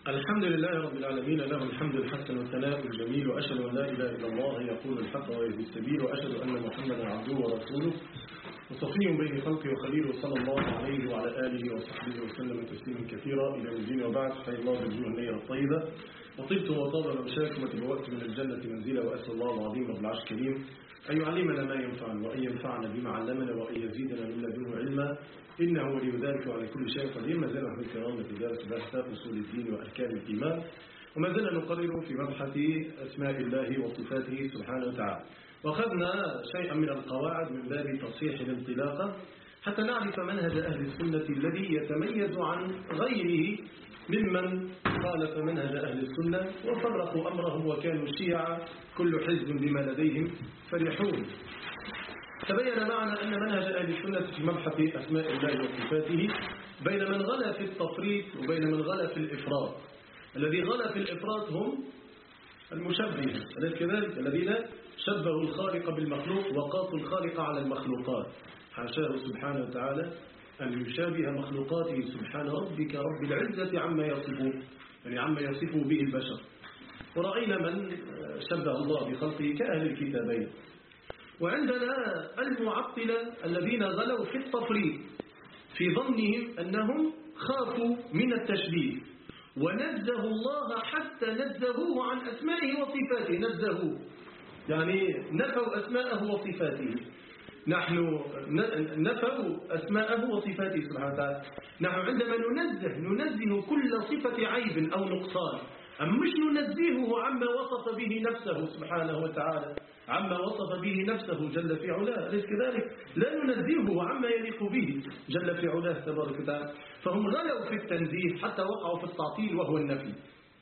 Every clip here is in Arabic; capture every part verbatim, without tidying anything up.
الحمد لله رب العالمين، له الحمد الحسن والثناء الجميل، وأشهد أن لا إله إلا الله يقول الحق ويهدي السبيل، وأشهد أن محمدا عبده ورسوله وصفي بين خلقه وخليله صلى الله عليه وعلى آله وصحبه وسلم تسليما كثيرا إلى الدين. وبعد، حي الله بالجوع النية الطيبة، وطبتم وطاب مشاكم وتبوأت من الجنة منزلا، وأسأل الله العظيم رب العرش الكريم أن يعلمنا ما ينفعنا وأن ينفعنا بما علمنا وأن يزيدنا من لدنه علما، إنه ولي ذلك وعلى كل شيء قدير. ما زلنا في الكرام في درس بحث أصول الدين وأركان الإيمان، وما زلنا نقرر في مبحث أسماء الله وصفاته سبحانه وتعالى، وأخذنا شيئا من القواعد من باب تصحيح الانطلاقة حتى نعرف منهج أهل السنة الذي يتميز عن غيره ممن خالف منهج أهل السنة وفرقوا أمرهم وكانوا شيعا كل حزب بما لديهم فرحون. تبين معنا أن منهج أهل السنة في مبحث أسماء الله وصفاته بين من غلا في التفريط وبين من غلا في الإفراط. الذي غلا في الإفراط هم المشبهة، أليس كذلك؟ الذين شبهوا الخالق بالمخلوق وقاسوا الخالق على المخلوقات، حاشاه سبحانه وتعالى أن يشابه مخلوقاته سبحان ربك رب العزة عما يصفون، يعني عما يصفه به البشر. ورأينا من شبه الله بخلقه كأهل الكتابين. وعندنا المعطلة الذين غلوا في التفريط في ظنهم أنهم خافوا من التشبيه ونزهوا الله حتى نزهوه عن أسمائه وصفاته. نزهوه يعني نفوا أسماءه وصفاته. نحن نفوا أسماءه وصفاته سبحانه وتعالى. نحن عندما ننزه ننزه كل صفة عيب أو نقصان، أم مش ننزهه عما وصف به نفسه سبحانه وتعالى، عما وصف به نفسه جل في علاه، أليس كذلك؟ لا ننزهه عما يليق به جل في علاه تبارك وتعالى. فهم غلوا في التنزيه حتى وقعوا في التعطيل وهو النفي.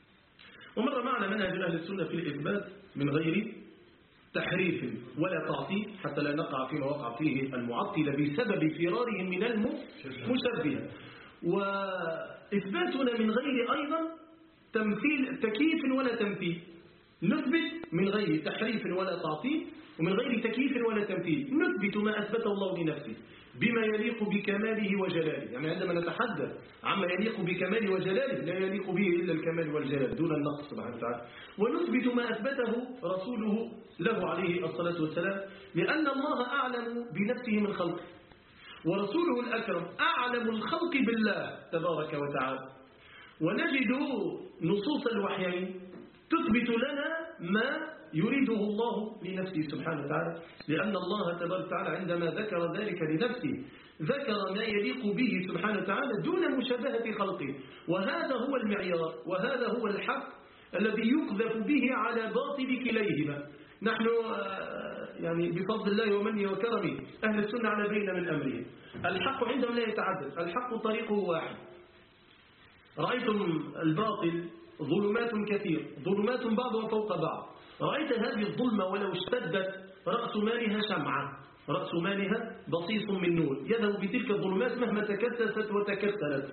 ومر معنا منهج أهل السنة في الإثبات من غير تحريف ولا تعطيل حتى لا نقع فيما وقع فيه المعطل بسبب فرارهم من المشبهة. وإثباتنا من غير أيضا تمثيل تكييف ولا تمثيل. نثبت من غير تحريف ولا تعطيل ومن غير تكييف ولا تمثيل. نثبت ما أثبته الله لنفسه بما يليق بكماله وجلاله، يعني عندما نتحدث عما يليق بكماله وجلاله لا يليق به إلا الكمال والجلال دون النقص سبحانه وتعالى. ونثبت ما أثبته رسوله له عليه الصلاة والسلام، لأن الله أعلم بنفسه من خلقه، ورسوله الأكرم أعلم الخلق بالله تبارك وتعالى. ونجد نصوص الوحيين تثبت لنا ما يريده الله لنفسه سبحانه وتعالى، لأن الله تبارك وتعالى عندما ذكر ذلك لنفسه ذكر ما يليق به سبحانه وتعالى دون مشابهة خلقه. وهذا هو المعيار وهذا هو الحق الذي يقذف به على باطل كليهما. نحن يعني بفضل الله ومنه وكرمه أهل السنة على بين من أمره. الحق عندهم لا يتعدد، الحق طريقه واحد. رأيتم الباطل ظلمات كثير، ظلمات بعضها فوق بعض. رأيت هذه الظلمة ولو اشتدت رأس مالها شمعة، رأس مالها بصيص من نور، يذهب بتلك الظلمات مهما تكتست وتكتلت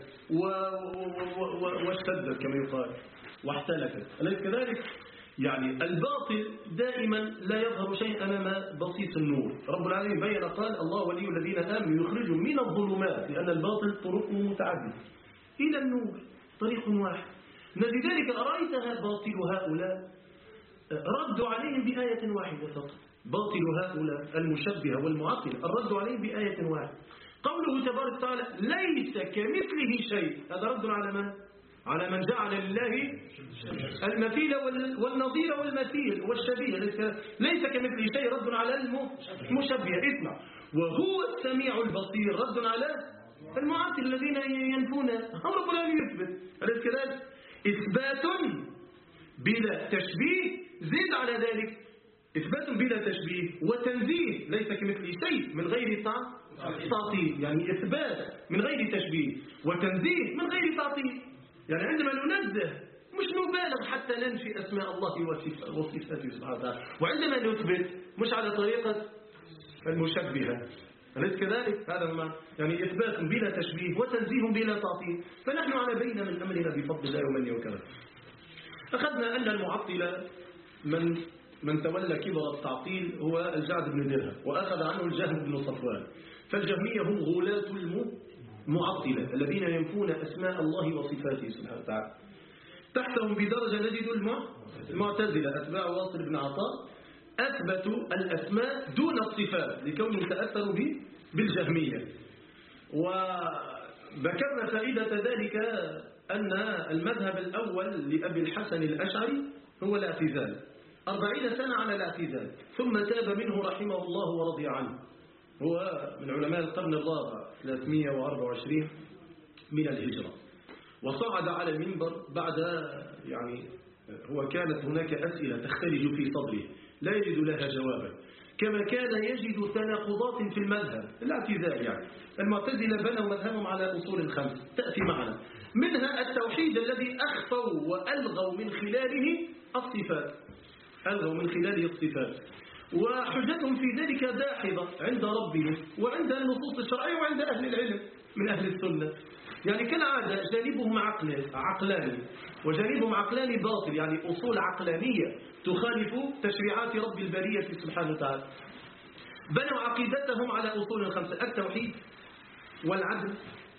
واشتدت كما يقال واحتلكت، أليس كذلك؟ يعني الباطل دائما لا يظهر شيء أمام بصيص النور. رب العالمين بين قال الله ولي الذين آمنوا يخرجوا من الظلمات، لأن الباطل طرق متعددة إلى النور طريق واحد. لذلك أرأيتها باطل هؤلاء ردوا عليهم بآية واحدة فقط. باطل هؤلاء المشبهة والمعطلة الرد عليهم بآية واحدة، قوله تبارك وتعالى ليس كمثله شيء. هذا رد على من؟ على من جعل لله المثيل والنظير والمثيل والشبيه. ليس كمثله شيء رد على المشبهة. اسمع، وهو السميع البصير رد على المعطل الذين ينفون. رب العالمين يثبت، أليس كذلك؟ إثبات بلا تشبيه، زد على ذلك إثبات بلا تشبيه وتنزيه ليس كمثله شيء من غير تعطيل، يعني إثبات من غير تشبيه وتنزيه من غير تعطيل. يعني عندما ننزه مش نبالغ حتى ننفي أسماء الله وصفاته سبحانه وتعالى، وعندما نثبت مش على طريقة المشبهة، أليس كذلك؟ هذا ما يعني إثبات بلا تشبيه وتنزيه بلا تعطيل. فنحن على بين من أمرنا بفضل الله ومنه وكرمه. أخذنا أن المعطلة من من تولى كبر التعطيل هو الجعد بن درهم، وأخذ عنه الجهم بن صفوان. فالجهمية هم غلاة المعطلة الذين ينفون أسماء الله وصفاته سبحانه وتعالى. تحتهم بدرجة نجد المعتزلة أتباع واصل بن عطاء أثبتوا الأسماء دون الصفات لكونهم تأثروا بالجهمية. وذكرنا فائدة ذلك أن المذهب الأول لأبي الحسن الأشعري هو الاعتزال، أربعين سنة على الاعتزال، ثم تاب منه رحمه الله ورضي عنه. هو من علماء القرن الرابع ثلاثمئة وأربعة وعشرين من الهجرة، وصعد على المنبر بعد يعني هو كانت هناك أسئلة تختلج في صدره لا يجد لها جوابا، كما كان يجد تناقضات في المذهب الاعتزال. يعني المعتزلة بنوا مذهبهم على أصول خمس تأتي معنا، منها التوحيد الذي أخفوا وألغوا من خلاله الصفات، ألغوا من خلاله الصفات، وحجتهم في ذلك داحضة عند ربهم وعند النصوص الشرعية وعند أهل العلم من أهل السنة. يعني كالعادة جانبهم عقل عقلاني وجانبهم عقلاني باطل، يعني أصول عقلانية تخالف تشريعات رب البرية سبحانه وتعالى. بنوا عقيدتهم على أصول خمسة: التوحيد والعدل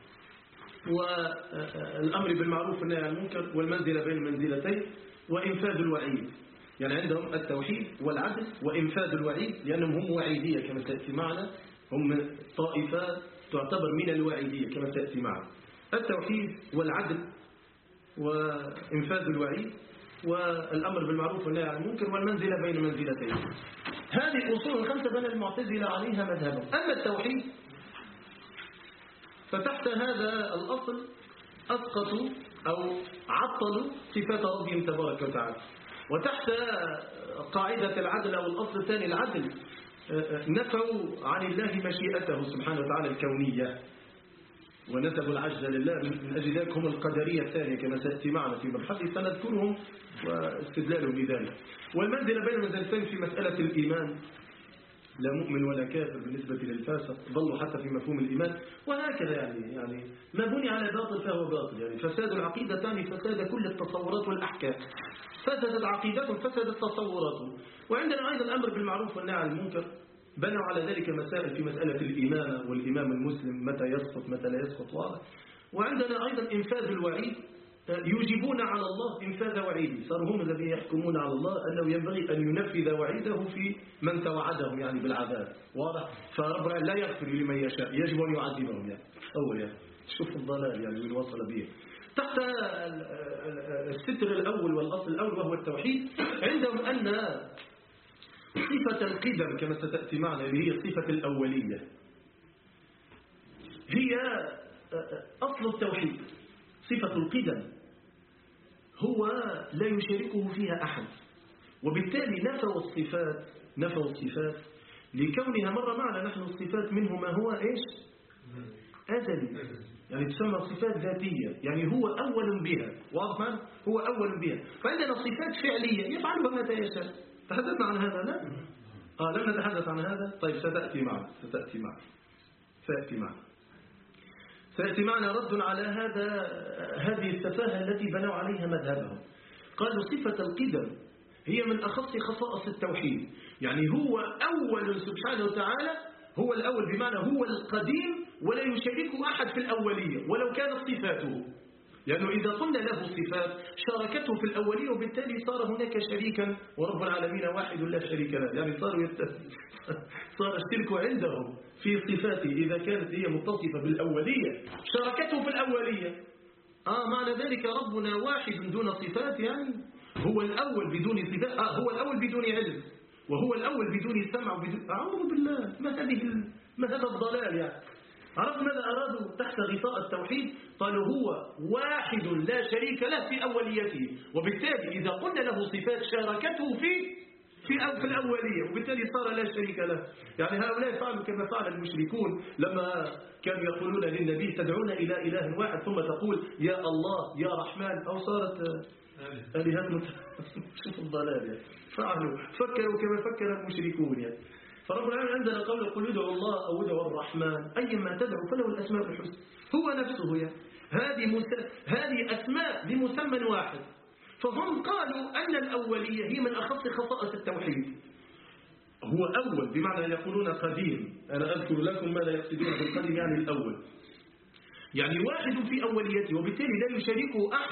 والأمر بالمعروف والنهي عن المنكر والمنزلة بين المنزلتين وإنفاذ الوعيد. يعني عندهم التوحيد والعدل وإنفاذ الوعيد، لأنهم هم وعيدية كما سيأتي معنا، هم طائفة تعتبر من الوعيدية كما سيأتي معنا. التوحيد والعدل وإنفاذ الوعيد والأمر بالمعروف والنهي عن المنكر والمنزلة بين منزلتين، هذه أصول الخمسة بنى المعتزلة عليها مذهبهم. أما التوحيد فتحت هذا الأصل أسقطوا أو عطلوا صفات ربهم تبارك وتعالى، وتحت قاعدة العدل أو الأصل الثاني العدل نفوا عن الله مشيئته سبحانه وتعالى الكونية ونسبوا العجز لله، من أجل ذلك هم القدرية الثانية كما سيأتي معنا في مبحث سنذكرهم واستدلالهم بذلك. والمنزلة بين المنزلتين في مسألة الإيمان، لا مؤمن ولا كافر بالنسبة للفاسق، ظلوا حتى في مفهوم الإيمان، وهكذا. يعني يعني ما بني على باطل فهو باطل، يعني فساد العقيدة تعني فساد كل التصورات والأحكام، فسدت عقيدتهم فسدت تصوراتهم. وعندنا أيضا الأمر بالمعروف والنهي عن المنكر، بنوا على ذلك مسائل في مسألة الإمامة والإمام المسلم متى يسقط متى لا يسقط واضح. وعندنا أيضا إنفاذ الوعيد، يوجبون على الله إنفاذ وعيده، صاروا هم الذين يحكمون على الله أنه ينبغي أن ينفذ وعيده في من توعدهم يعني بالعذاب، واضح. فرب العالمين لا يغفر لمن يشاء، يجب أن يعذبهم. يعني أو يعني شوف الضلال يعني من وصل به. تحت الستر الأول والأصل الأول وهو التوحيد، عندهم أن صفة القدم كما ستأتي معنا اللي هي صفة الأولية هي أصل التوحيد. صفة القدم هو لا يشاركه فيها أحد، وبالتالي نفوا الصفات نفوا الصفات لكونها مرة معنا نحن الصفات منه ما هو إيش أزلي، يعني تسمى صفات ذاتية، يعني هو أول بها، واضح معنا هو أول بها. فعندنا صفات فعلية يفعلها متى يشاء. تحدثنا عن هذا لا؟ آه لم نتحدث عن هذا. طيب ستأتي معنا ستأتي معنا سيأتي معنا سيأتي معنا رد على هذا هذه التفاهة التي بنوا عليها مذهبهم. قالوا صفة القدم هي من أخص خصائص التوحيد، يعني هو أول سبحانه وتعالى، هو الأول بمعنى هو القديم ولا يشاركه أحد في الأولية ولو كانت صفاته، لأنه إذا قلنا له صفات شاركته في الأولية وبالتالي صار هناك شريكا، ورب العالمين واحد لا شريك له، يعني صاروا يتسل. صار الشرك عندهم في صفاته إذا كانت هي متصفة بالأولية شاركته في الأولية. آه معنى ذلك ربنا واحد دون صفات، يعني هو الأول بدون صفات، آه هو الأول بدون علم، وهو الأول بدون سمع وبدون أعوذ بالله. ما هذه ما هذا الضلال يعني. عرفت ماذا أرادوا تحت غطاء التوحيد؟ قالوا هو واحد لا شريك له في أوليته، وبالتالي إذا قلنا له صفات شاركته في في في الأولية وبالتالي صار لا شريك له. يعني هؤلاء فعلوا كما فعل المشركون لما كانوا يقولون للنبي تدعون إلى إله واحد ثم تقول يا الله يا رحمن، أو صارت آلهة. شوف الضلال يعني. فعلوا فكروا كما فكر المشركون يعني. فرب العالمين عندنا قول قل ادعوا الله أو ادعوا الرحمن أيما تدعو فله الأسماء الحسنى، هو نفسه يعني. هذه مس... هذه أسماء لمسمى واحد. فهم قالوا أن الأولية هي من أخص خصائص التوحيد. هو أول بمعنى يقولون قديم، أنا أذكر لكم ماذا يقصدون بالقديم، يعني الأول، يعني واحد في أوليته وبالتالي لا يشاركه أحد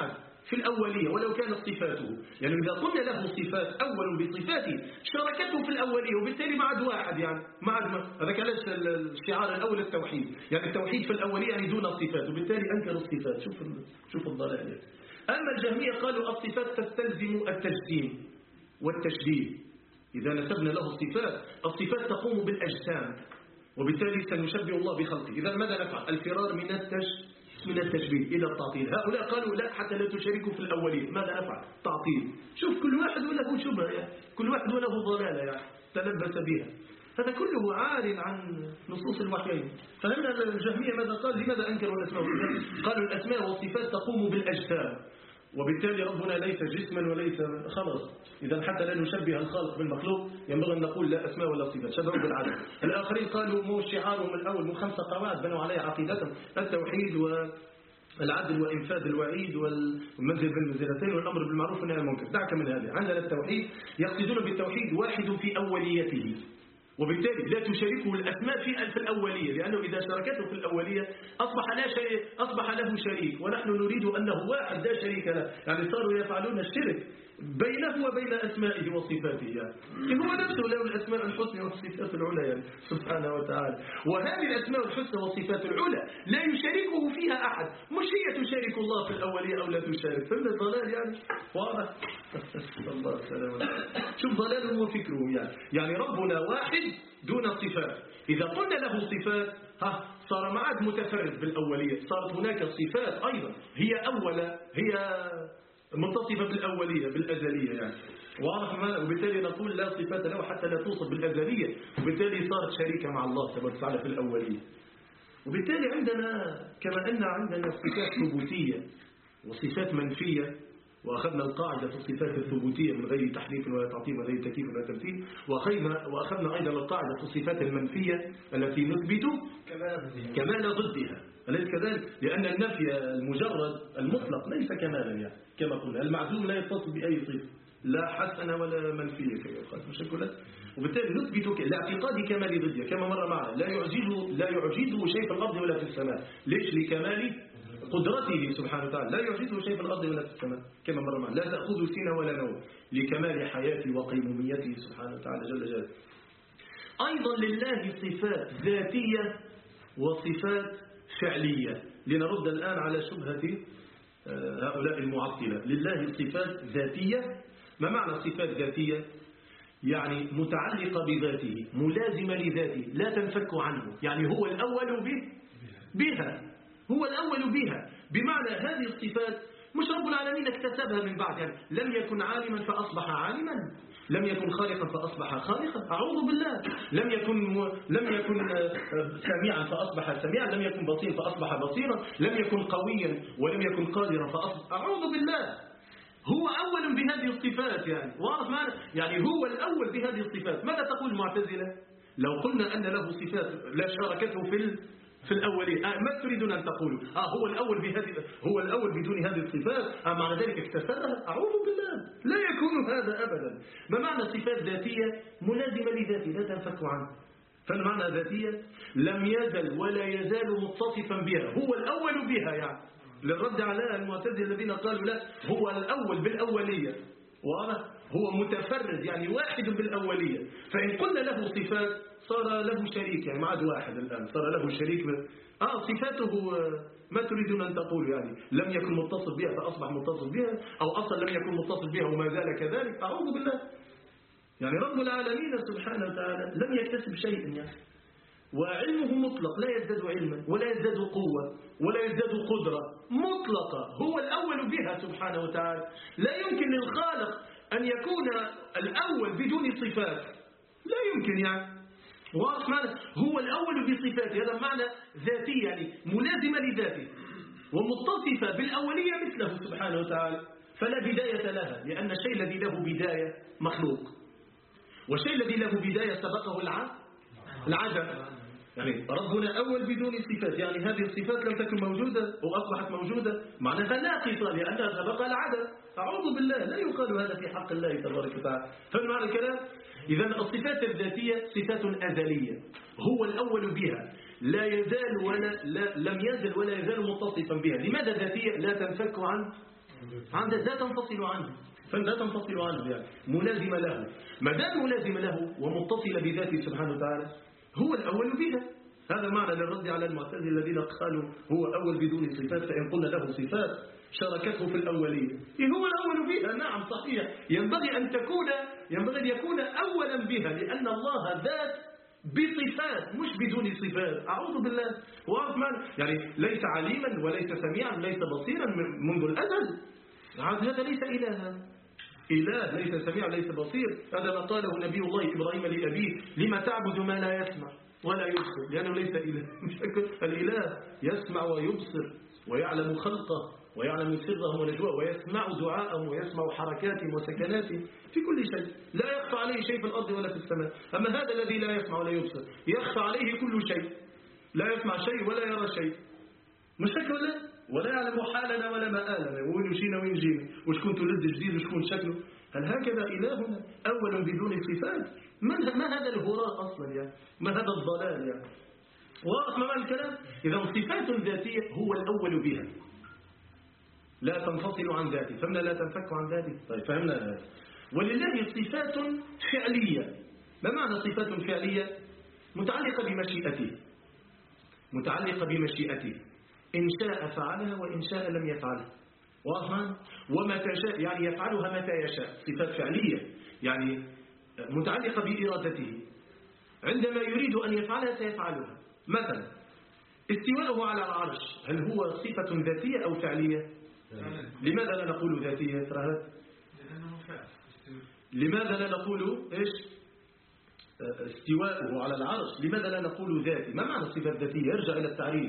في الأولية ولو كانت صفاته. يعني إذا قلنا له صفات أول بصفاته شاركته في الأولية، وبالتالي ما عاد واحد، يعني ما عاد هذا كلاش الشعار الأول التوحيد، يعني التوحيد في الأولية يعني دون الصفات، وبالتالي أنكروا الصفات. شوف شوف الضلال. أما الجهمية قالوا الصفات تستلزم التجسيم والتشبيه. إذا نسبنا له الصفات، الصفات تقوم بالأجسام، وبالتالي سنشبه الله بخلقه. إذا ماذا نفعل؟ الفرار من التشبيه من التشبيه إلى التعطيل. هؤلاء قالوا لا، حتى لا تشاركوا في الأولين. ماذا نفعل؟ تعطيل. شوف كل واحد وله شبهة، يعني كل واحد وله ضلالة يعني تلبس بها. هذا كله عار عن نصوص الوحيين. فهمنا الجهمية ماذا قال؟ لماذا أنكروا الأسماء والصفات؟ قالوا الأسماء والصفات تقوم بالأجسام، وبالتالي ربنا ليس جسما وليس خلص. إذا حتى لا نشبه الخالق بالمخلوق ينبغي أن نقول لا أسماء ولا صفات، شبهوا بالعدل. الآخرين قالوا مو شعارهم الأول، مو خمسة قواعد بنوا عليها عقيدتهم: التوحيد والعدل وإنفاذ الوعيد والمنزل بالمنزلتين والأمر بالمعروف والنهي عن المنكر. دعك من هذه. عندنا التوحيد يقصدون بالتوحيد واحد في أوليته، وبالتالي لا تشاركه الأسماء في في الأولية، لأنه إذا شاركته في الأولية أصبح لا شيء، أصبح له شريك، ونحن نريد أنه واحد لا شريك له. يعني صاروا يفعلون الشرك بينه وبين أسمائه وصفاته، يعني هو نفسه له الأسماء الحسنى والصفات العلى يعني سبحانه وتعالى. وهذه الأسماء الحسنى والصفات العلى لا يشاركه فيها أحد، مش هي تشارك الله في الأولية أو لا تشارك. فمن الضلال يعني واضح. الله سلام. شوف ضلالهم وفكرهم. يعني يعني ربنا واحد دون صفات. إذا قلنا له صفات ها صار معاد متفرد بالأولية، صارت هناك صفات أيضا هي أولى، هي متصفة بالأولية بالأزلية يعني واضح ما. وبالتالي نقول لا صفات له حتى لا توصف بالأزلية، وبالتالي صارت شريكة مع الله تبارك وتعالى في الأولية. وبالتالي عندنا كما أن عندنا صفات ثبوتية وصفات منفية، وأخذنا القاعدة في الصفات الثبوتية من غير تحريف ولا تعطيل ولا غير تكييف ولا تمثيل، وأخذنا وأخذنا أيضا القاعدة في الصفات المنفية التي نثبت كمال ضدها، أليس كذلك؟ لأن النفي المجرد المطلق ليس كمالا، يعني كما قلنا المعدوم لا يتصل بأي صفة، لا حسنة ولا منفية كما يقال مشكلة. وبالتالي نثبت لاعتقاد كمال ضدها كما مر معنا. لا يعجزه لا يعجزه شيء في الأرض ولا في السماء. ليش؟ لكمال قدرته سبحانه وتعالى. لا يعجزه شيء في الأرض ولا في السماء كما مر معنا. لا تأخذه سنة ولا نوم، لكمال حياته وقيموميته سبحانه وتعالى جل جلاله. أيضا لله صفات ذاتية وصفات فعلية. لنرد الآن على شبهة هؤلاء المعطلة. لله صفات ذاتية. ما معنى صفات ذاتية؟ يعني متعلقة بذاته، ملازمة لذاته، لا تنفك عنه. يعني هو الأول به بها، هو الأول بها، بمعنى هذه الصفات مش رب العالمين اكتسبها من بعد. يعني لم يكن عالما فأصبح عالما، لم يكن خالقا فأصبح خالقا، أعوذ بالله. لم يكن م... لم يكن سميعا فأصبح سميعا، لم يكن بصيرا فأصبح بصيرا، لم يكن قويا ولم يكن قادرا فأصبح، أعوذ بالله. هو أول بهذه الصفات، يعني واضح معنا؟ يعني هو الأول بهذه الصفات. ماذا تقول المعتزلة؟ لو قلنا أن له صفات لا شاركته في ال... في الأولين، آه ما تريدون أن تقولوا آه هو الأول بهذه هو الأول بدون هذه الصفات، آه معنى ذلك اكتسبها؟ أعوذ بالله، لا يكون هذا أبدا. ما معنى صفات ذاتية ملازمة لذاته لا تنفك عنه؟ فالمعنى ذاتية لم يزل ولا يزال متصفا بها، هو الأول بها. يعني للرد على المعتزلة الذين قالوا لا هو الأول بالأولية، واضح؟ هو متفرد يعني واحد بالأولية. فإن قلنا له صفات صار له شريك، يعني ما عاد واحد الآن، صار له شريك. آه صفاته ما تريدون أن تقولوا؟ يعني لم يكن متصل بها فأصبح متصل بها، أو أصلا لم يكن متصل بها وما زال كذلك، أعوذ بالله. يعني رب العالمين سبحانه وتعالى لم يكتسب شيئا، يعني وعلمه مطلق لا يزداد علما ولا يزداد قوة ولا يزداد قدرة، مطلقة، هو الأول بها سبحانه وتعالى. لا يمكن للخالق أن يكون الأول بدون صفات، لا يمكن. يعني واضح معنى هو الأول بصفاته، هذا معنى ذاتي، يعني ملازمة لذاته ومتصفة بالأولية مثله سبحانه وتعالى، فلا بداية لها، لأن الشيء الذي له بداية مخلوق، والشيء الذي له بداية سبقه العدم. يعني ربنا أول بدون صفات، يعني هذه الصفات لم تكن موجودة وأصبحت موجودة، معناها ناقصة لأنها سبقها العدم. أعوذ بالله، لا يقال هذا في حق الله تبارك وتعالى. فمعنى الكلام إذن الصفات الذاتية صفات أزلية، هو الأول بها، لا يزال ولا لا لم يزل ولا يزال متصفا بها. لماذا ذاتية؟ لا تنفك عن عن ذات لا تنفصل عنه، فلا تنفصل عنه يعني ملازمة له. ما دام ملازمة له ومتصلة بذاته سبحانه وتعالى هو الأول بها. هذا معنى للرد على المعتزلة الذين قالوا هو أول بدون صفات، فإن قلنا له صفات شاركته في الأولية هو الأول بها. نعم صحيح، ينبغي أن تكون ينبغي أن يكون أولا بها، لأن الله ذات بصفات مش بدون صفات. أعوذ بالله. وأرحمن يعني ليس عليما وليس سميعا ليس بصيرا منذ الأزل. هذا ليس إلها، إله ليس سميع ليس بصير. هذا ما قاله نبي الله إبراهيم لأبيه: لما تعبد ما لا يسمع ولا يبصر، لأنه ليس إله. الإله يسمع ويبصر ويعلم خلقه ويعلم سرهم ونجواه ويسمع دعاءهم ويسمع حركاتهم وسكناتهم في كل شيء. لا يخفى عليه شيء في الأرض ولا في السماء. أما هذا الذي لا يسمع ولا يبصر يخفى عليه كل شيء، لا يسمع شيء ولا يرى شيء، مش هيك ولا ولا يعلم حالنا ولا مآلنا، وين مشينا وين جينا، وشكون تولد جديد وشكون شكله. هل هكذا إلهنا أول بدون صفات؟ ما هذا الهراء أصلا يعني؟ ما هذا الضلال يعني؟ واضح ما الكلام؟ إذا صفات ذاتية هو الأول بها، لا تنفصل عن ذاته. فهمنا لا تنفك عن ذاته؟ طيب فهمنا هذا. ولله صفات فعلية. ما معنى صفات فعلية؟ متعلقة بمشيئته، متعلقة بمشيئته، إن شاء فعلها وإن شاء لم يفعلها. واضح؟ ومتى شاء يعني يفعلها متى يشاء. صفات فعلية يعني متعلقة بإرادته، عندما يريد أن يفعلها سيفعلها. مثلا استواءه على العرش، هل هو صفة ذاتية أو فعلية؟ لماذا لا نقول ذاتية؟ لماذا لا نقول إيش؟ استواءه على العرش، لماذا لا نقول ذاتي؟ ما معنى الصفة الذاتية؟ ارجع إلى التعريف.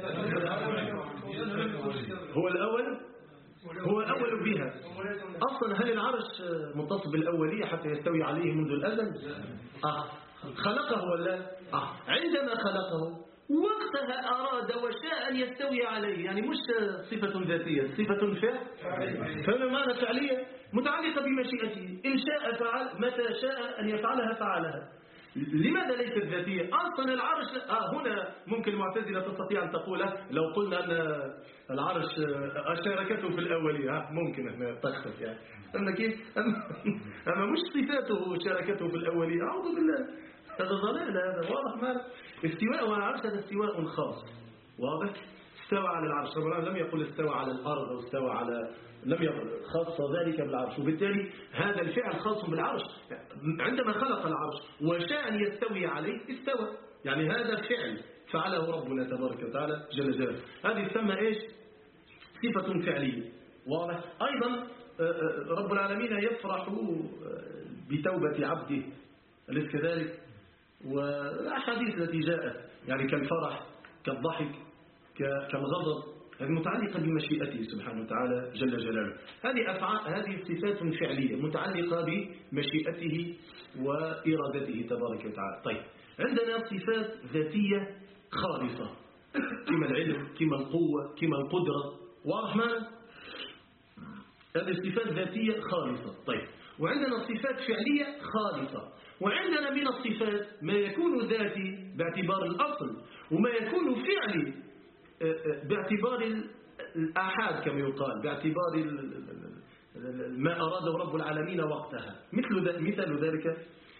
هو الأول هو الأول بها. أصلا هل العرش متصف بالأولية حتى يستوي عليه منذ الأزل؟ آه. خلقه ولا؟ آه. عندما خلقه وقتها أراد وشاء أن يستوي عليه، يعني مش صفة ذاتية، صفة فعل. فما معنى فعلية؟ متعلقة بمشيئته، إن شاء فعل، متى شاء أن يفعلها فعلها. لماذا ليست ذاتية؟ أصلا العرش آه هنا ممكن المعتزلة تستطيع أن تقول لو قلنا أن العرش شاركته في الأولية ممكن أن تختلف يعني. أما كيف؟ أما مش صفاته شاركته في الأولية. أعوذ بالله، هذا ضلال، هذا واضح. ما استواء على العرش هذا استواء خاص، واضح. استوى على العرش، ربنا لم يقل استوى على الأرض أو استوى على، لم يقل خاص ذلك بالعرش، وبالتالي هذا الفعل خاص بالعرش. عندما خلق العرش وشاء أن يستوي عليه استوى، يعني هذا فعل فعله ربنا تبارك وتعالى جل جلاله. هذه تسمى إيش؟ صفة فعلية، واضح. أيضا رب العالمين يفرح بتوبة عبده، أليس كذلك؟ والأحاديث التي جاءت يعني كالفرح كالضحك كالغضب هذه متعلقة بمشيئته سبحانه وتعالى جل جلاله. هذه أفعال، هذه صفات فعلية متعلقة بمشيئته وإرادته تبارك وتعالى. طيب عندنا صفات ذاتية خالصة كما العلم كما القوة كما القدرة، واضح معنا؟ هذه صفات ذاتية خالصة. طيب وعندنا صفات فعلية خالصة، وعندنا من الصفات ما يكون ذاتي باعتبار الأصل وما يكون فعلي باعتبار الآحاد كما يقال، باعتبار ما أراده رب العالمين وقتها. مثل مثال ذلك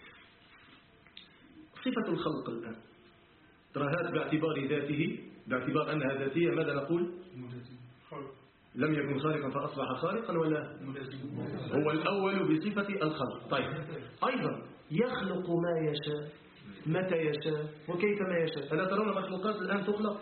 صفة الخلق الآن، ترى هذا باعتبار ذاته، باعتبار أنها ذاتية. ماذا نقول؟ لم يكن خالقا فأصبح خالقا، ولا هو الأول بصفة الخلق. طيب أيضا يخلق ما يشاء متى يشاء وكيف ما يشاء. ألا ترون مخلوقات الآن تخلق؟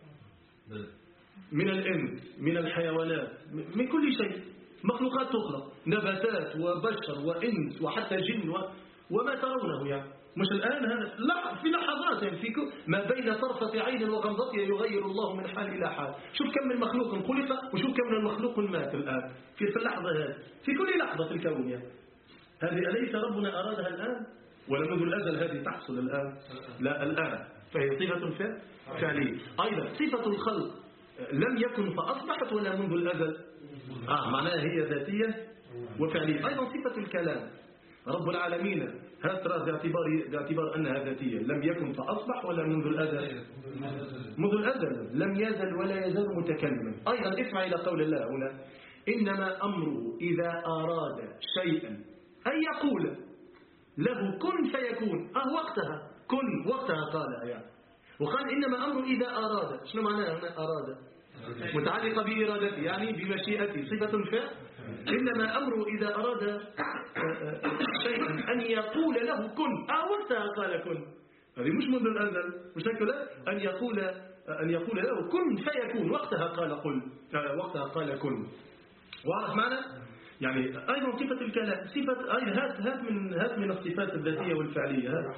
من الإنس من الحيوانات من كل شيء مخلوقات تخلق، نباتات وبشر وإنس وحتى جن و... وما ترونه يعني. مش الآن هذا في لحظات يعني في ما بين طرفة عين وغمضتها يغير الله من حال إلى حال. شوف كم من مخلوق خلق وشوف كم من مخلوق مات الآن في اللحظة هذه، في كل لحظة في الكون يعني. هذه أليس ربنا أرادها الآن ولا منذ الأزل هذه تحصل الآن؟ لا الآن، فهي صفة فعلية. أيضا صفة الخلق لم يكن فأصبحت ولا منذ الأزل؟ آه معناها هي ذاتية وفعلية. أيضا صفة الكلام رب العالمين هل ترى باعتبار باعتبار أنها ذاتية لم يكن فأصبح ولا منذ الأزل؟ منذ الأزل لم يزل ولا يزال متكلما. أيضا اسمع إلى قول الله هنا إنما أمره إذا أراد شيئا أن يقول له كن فيكون. أه وقتها كن، وقتها قال يعني. وقال إنما أمره إذا أراد. شنو معناه هنا أراد؟ متعلقة بإرادته يعني بمشيئته، صفة فعل. إنما أمره إذا أراد شيئا أن يقول له كن. أه وقتها قال كن. هذه مش منذ الأزل، مش هكذا؟ أن يقول أن يقول له كن فيكون، وقتها قال قل، وقتها قال كن. واضح معنا؟ يعني أيضا صفة الكلام، صفة أيضا هات هات من هات من الصفات الذاتية والفعلية. هات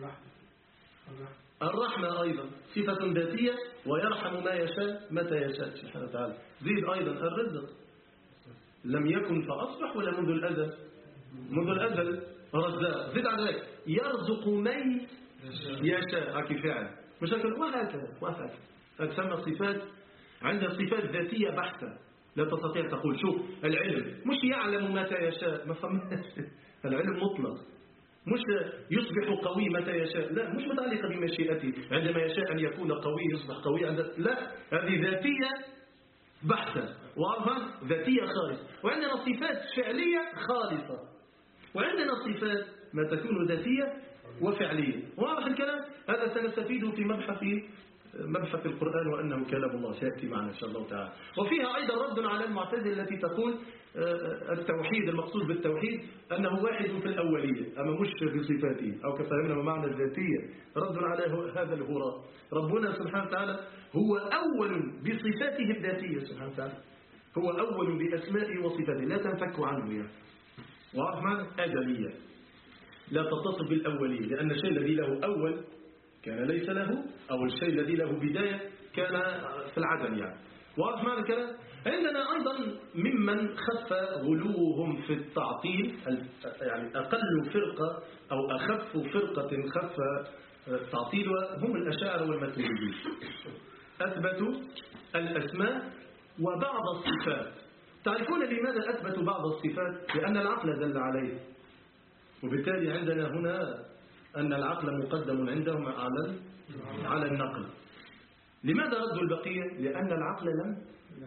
الرحمة أيضا صفة ذاتية، ويرحم ما يشاء متى يشاء سبحانه وتعالى. زيد أيضا الرزق، لم يكن فأصبح ولا منذ الأزل؟ منذ الأزل رزاق. زيد على ذلك يرزق من يشاء كفعل، مش هكذا وهكذا وهكذا. تسمى صفات. عندها صفات ذاتية بحتة، لا تستطيع تقول شوف العلم مش يعلم متى يشاء، ما فهمناش. العلم مطلق، مش يصبح قوي متى يشاء، لا مش متعلقة بمشيئته. عندما يشاء أن يكون قوي يصبح قوي، عند لا، هذه ذاتية بحتة، واضحة، ذاتية خالصة. وعندنا صفات فعلية خالصة، وعندنا صفات ما تكون ذاتية وفعلية. واضح الكلام؟ هذا سنستفيده في مبحث مبحث القرآن وأنه كلام الله، سيأتي معنا إن شاء الله تعالى. وفيها أيضا رد على المعتزلة التي تقول التوحيد، المقصود بالتوحيد أنه واحد في الأولية أما مش بصفاته، أو كفهمنا معنى الذاتية. رد على هذا الهراء. ربنا سبحانه وتعالى هو أول بصفاته الذاتية سبحانه وتعالى، هو أول بأسمائه وصفاته، لا تنفك عنه يعني. واضح معنى أجلية، لا تتصل بالأولية، لأن الشيء الذي له أول كان ليس له، أو الشيء الذي له بداية كان في العدم يعني. واضح معنى الكلام؟ عندنا أيضا ممن خف غلوهم في التعطيل، يعني أقل فرقة أو أخف فرقة خف تعطيلها هم الأشاعرة والماتريديين. أثبتوا الأسماء وبعض الصفات. تعرفون لماذا أثبتوا بعض الصفات؟ لأن العقل دل عليه، وبالتالي عندنا هنا أن العقل مقدم عندهم على على النقل. لماذا ردوا البقية؟ لأن العقل لم.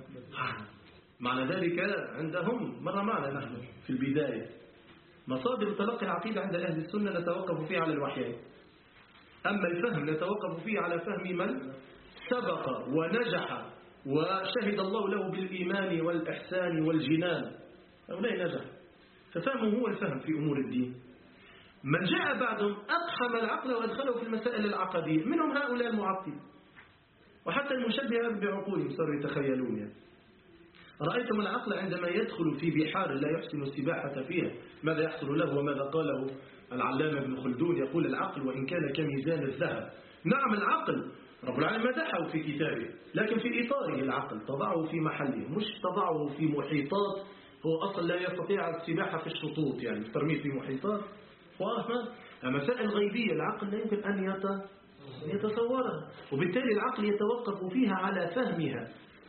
معنى ذلك عندهم مر معنا نحن في البداية مصادر تلقي العقيدة عند أهل السنة نتوقف فيه على الوحيين، أما الفهم نتوقف فيه على فهم من سبق ونجح وشهد الله له بالإيمان والإحسان والجنان، هؤلاء نجح، ففهمه هو الفهم في أمور الدين. من جاء بعدهم أقحم العقل وأدخله في المسائل العقدية، منهم هؤلاء المعطل، وحتى المشبهة بعقولهم صاروا يتخيلون يعني. رأيتم العقل عندما يدخل في بحار لا يحسن السباحة فيها ماذا يحصل له؟ وماذا قاله العلامة ابن خلدون؟ يقول العقل وإن كان كميزان الذهب. نعم العقل رب العالمين مدحه في كتابه، لكن في إطاره العقل تضعه في محله، مش تضعه في محيطات هو أصلا لا يستطيع السباحة في الشطوط، يعني ترميه في محيطات. واضح؟ مسائل غيبية العقل لا يمكن أن يتصورها، وبالتالي العقل يتوقف فيها على فهمها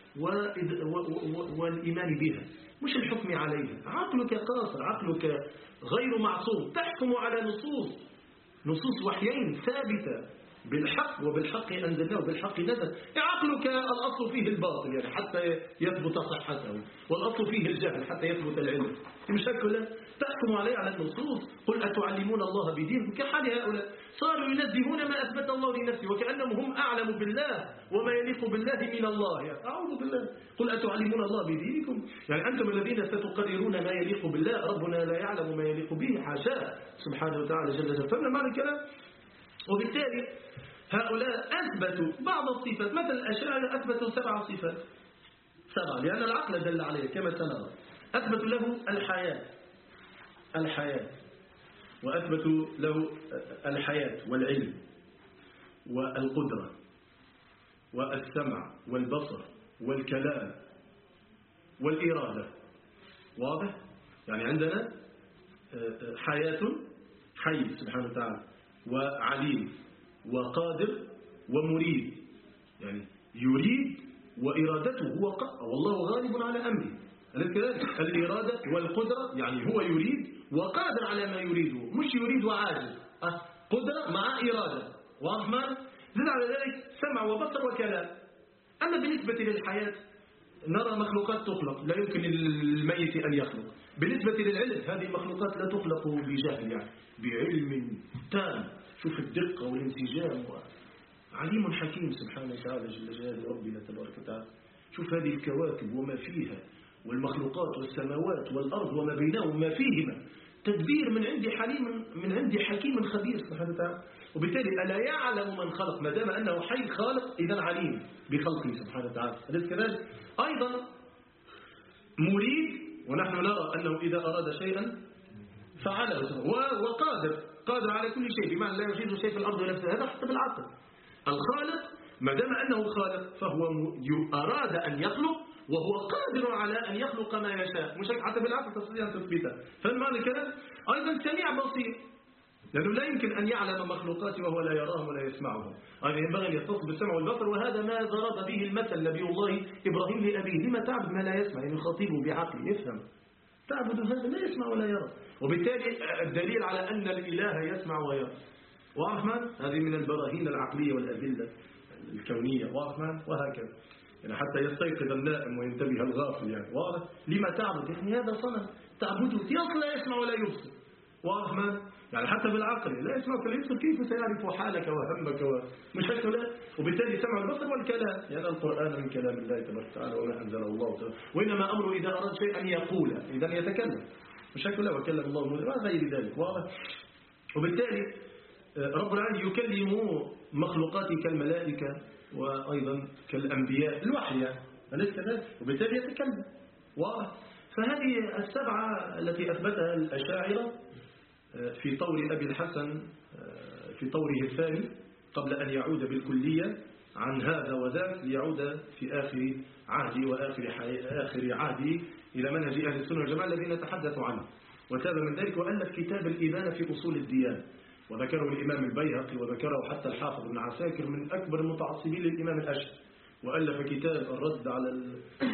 والإيمان بها، مش الحكم عليها. عقلك قاصر، عقلك غير معصوم، تحكم على نصوص نصوص وحيين ثابتة بالحق، وبالحق أنزلناه وبالحق نزل. عقلك الأصل فيه الباطل يعني حتى يثبت صحته، والأصل فيه الجهل حتى يثبت العلم، مش هكذا؟ تحكم عليه على النصوص. قل أتعلمون الله بدينكم، كحال هؤلاء صاروا ينزهون ما أثبت الله لنفسه وكأنهم هم أعلم بالله وما يليق بالله من الله يعني. أعوذ بالله. قل أتعلمون الله بدينكم، يعني أنتم الذين ستقررون ما يليق بالله، ربنا لا يعلم ما يليق به حاشاه سبحانه وتعالى جل جلاله. فهمنا معنى الكلام؟ وبالتالي هؤلاء أثبتوا بعض الصفات، مثل الأشاعرة أثبتوا سبع صفات، سبعة لأن العقل دل عليه كما سنرى. أثبتوا له الحياة الحياة وأثبتوا له الحياة والعلم والقدرة والسمع والبصر والكلام والإرادة. واضح؟ يعني عندنا حياة، حي سبحانه وتعالى، وعليم وقادر ومريد، يعني يريد وإرادته هو والله غالب على أمره. الإرادة والقدرة يعني هو يريد وقادر على ما يريده، مش يريد وعاجز، أه قدرة مع إرادة. واضح؟ زد على ذلك سمع وبصر وكلام. أما بالنسبة للحياة نرى مخلوقات تخلق، لا يمكن للميت أن يخلق. بالنسبة للعلم هذه المخلوقات لا تخلق بجهل، يعني بعلم تام. شوف الدقة والانسجام، عليم حكيم سبحانه وتعالى جل جلاله ربنا تبارك وتعالى. شوف هذه الكواكب وما فيها، والمخلوقات والسماوات والأرض وما بينهم ما فيهما، تدبير من عند حليم من عند حكيم خبير سبحانه وتعالى. وبالتالي ألا يعلم من خلق، ما دام أنه حي خالق إذا عليم بخلقه سبحانه وتعالى. أليس كذلك؟ أيضا مريد، ونحن نرى أنه إذا أراد شيئا فعله، وقادر قادر على كل شيء، بمعنى لا يجيز شيء في الأرض نفسه، هذا حتى بالعقل. الخالق ما دام أنه خالق فهو أراد أن يخلق وهو قادر على أن يخلق ما يشاء، مش حتى بالعقل تستطيع أن تثبته. فمعنى الكلام أيضا سميع بصير، لأنه لا يمكن أن يعلم مخلوقاته وهو لا يراهم ولا يسمعهم. أيضا ينبغي أن يتصل بالسمع والبصر، وهذا ما ضرب به المثل نبي الله إبراهيم لأبيه: لما تعبد ما لا يسمع؟ يعني يخاطبه بعقل يفهم، تعبد هذا لا يسمع ولا يرى. وبالتالي الدليل على أن الإله يسمع ويرى. وأرحمن هذه من البراهين العقلية والأدلة الكونية، وأرحمن وهكذا، يعني حتى يستيقظ النائم وينتبه الغافل. يعني واضح؟ لما تعبد؟ يعني هذا صنم تعبده يصل لا يسمع ولا يبصر. وأرحمن يعني حتى بالعقل لا يسمع ولا يبصر، كيف سيعرف حالك وهمك ومشاكل؟ وبالتالي سمع البصر والكلام، يعني القرآن من كلام الله تبارك وتعالى وما أنزل الله تعالى. وإنما أمره إذا أراد شيئا أن يقول، إذا يتكلم مشاكل وكلم الله ما غير ذلك. واضح؟ وبالتالي رب العالمين يكلم مخلوقاته كالملائكة وأيضا كالأنبياء الوحي، أليس كذلك؟ وبالتالي يتكلم. واضح؟ فهذه السبعة التي أثبتها الأشاعرة في طور أبي الحسن في طوره الثاني قبل أن يعود بالكلية عن هذا وذاك، ليعود في آخر عهدي وآخر آخر عهدي إلى منهج أهل السنة والجماعة الذين نتحدث عنه. وتاب من ذلك وألف كتاب الإبانة في أصول الديانة، وذكره الإمام البيهقي وذكره حتى الحافظ بن عساكر من أكبر المتعصبين للإمام الأشعري. وألف كتاب الرد على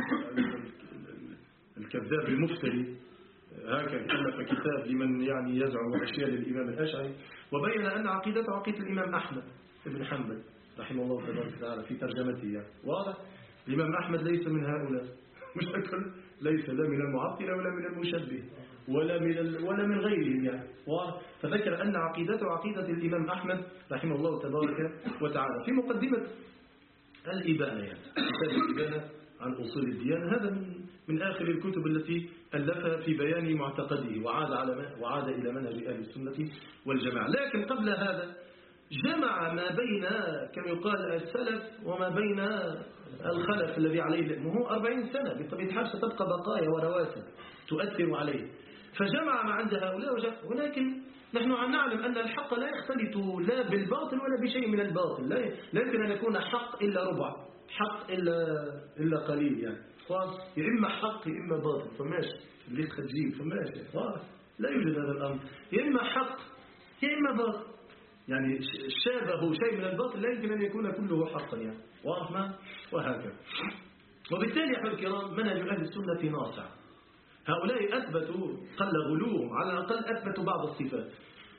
الكذاب المفتري، هكذا ألف كتاب لمن يعني يزعم أشياء للإمام الأشعري، وبين أن عقيدته عقيدة الإمام أحمد بن حنبل رحمه الله تبارك وتعالى في ترجمته. يعني واضح؟ الإمام أحمد ليس من هؤلاء، مش أكل، ليس لا من المعطلة ولا من المشبه ولا من ال... ولا من غيرهم. يعني واضح؟ فذكر أن عقيدته عقيدة الإمام أحمد رحمه الله تبارك وتعالى في مقدمة الإبانة، يعني كتاب الإبانة عن أصول الديانة. هذا من من آخر الكتب التي ألفها في بيان معتقده، وعاد على وعاد إلى منهج أهل السنة والجماعة. لكن قبل هذا جمع ما بين كما يقال السلف وما بين الخلف الذي عليه، وهو أربعين سنة بالطبيعة الحال ستبقى بقايا ورواسب تؤثر عليه، فجمع ما عند هؤلاء وجمع. ولكن نحن نعلم أن الحق لا يختلط لا بالباطل ولا بشيء من الباطل، لا, لا يمكن أن يكون حق إلا ربع، حق إلا, إلا قليل. يعني خلاص، يا إما حق يا إما باطل، فماشي اللي تخجيل فماشي خلاص، لا يوجد هذا الأمر، يا إما حق يا إما باطل. يعني شابه شيء من الباطل لا يمكن أن يكون كله حقا، يعني واضح ما وهكذا. وبالتالي يا أخوة الكرام منهج أهل السنة ناصع. هؤلاء أثبتوا قل غلوهم، على الأقل أثبتوا بعض الصفات.